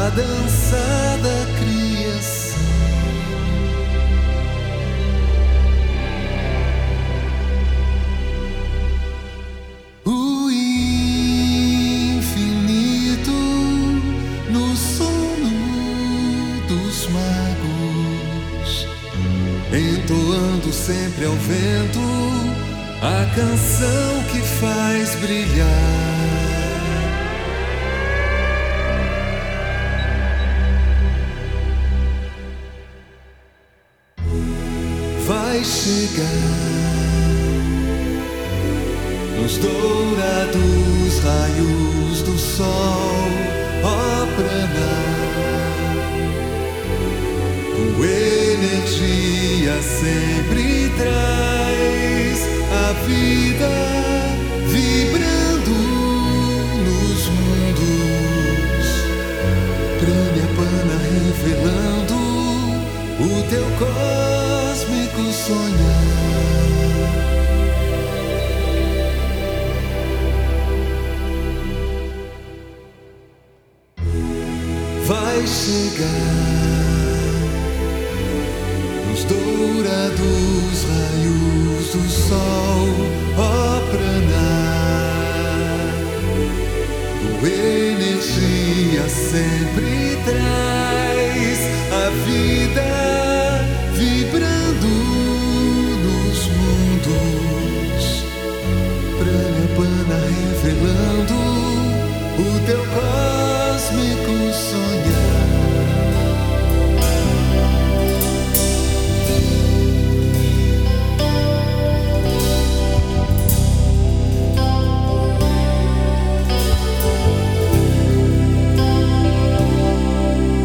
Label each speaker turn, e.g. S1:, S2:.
S1: a dança da criação. O infinito no sono dos magos, entoando sempre ao vento a canção que faz brilhar. Vai chegar nos dourados raios do sol, ó pranar, tua energia sempre traz a vida vibrando nos mundos. Pranyapana revelando o teu cósmico sonhar. Vai chegar nos dourados raios do sol, ó pranar, tua energia sempre traz a vida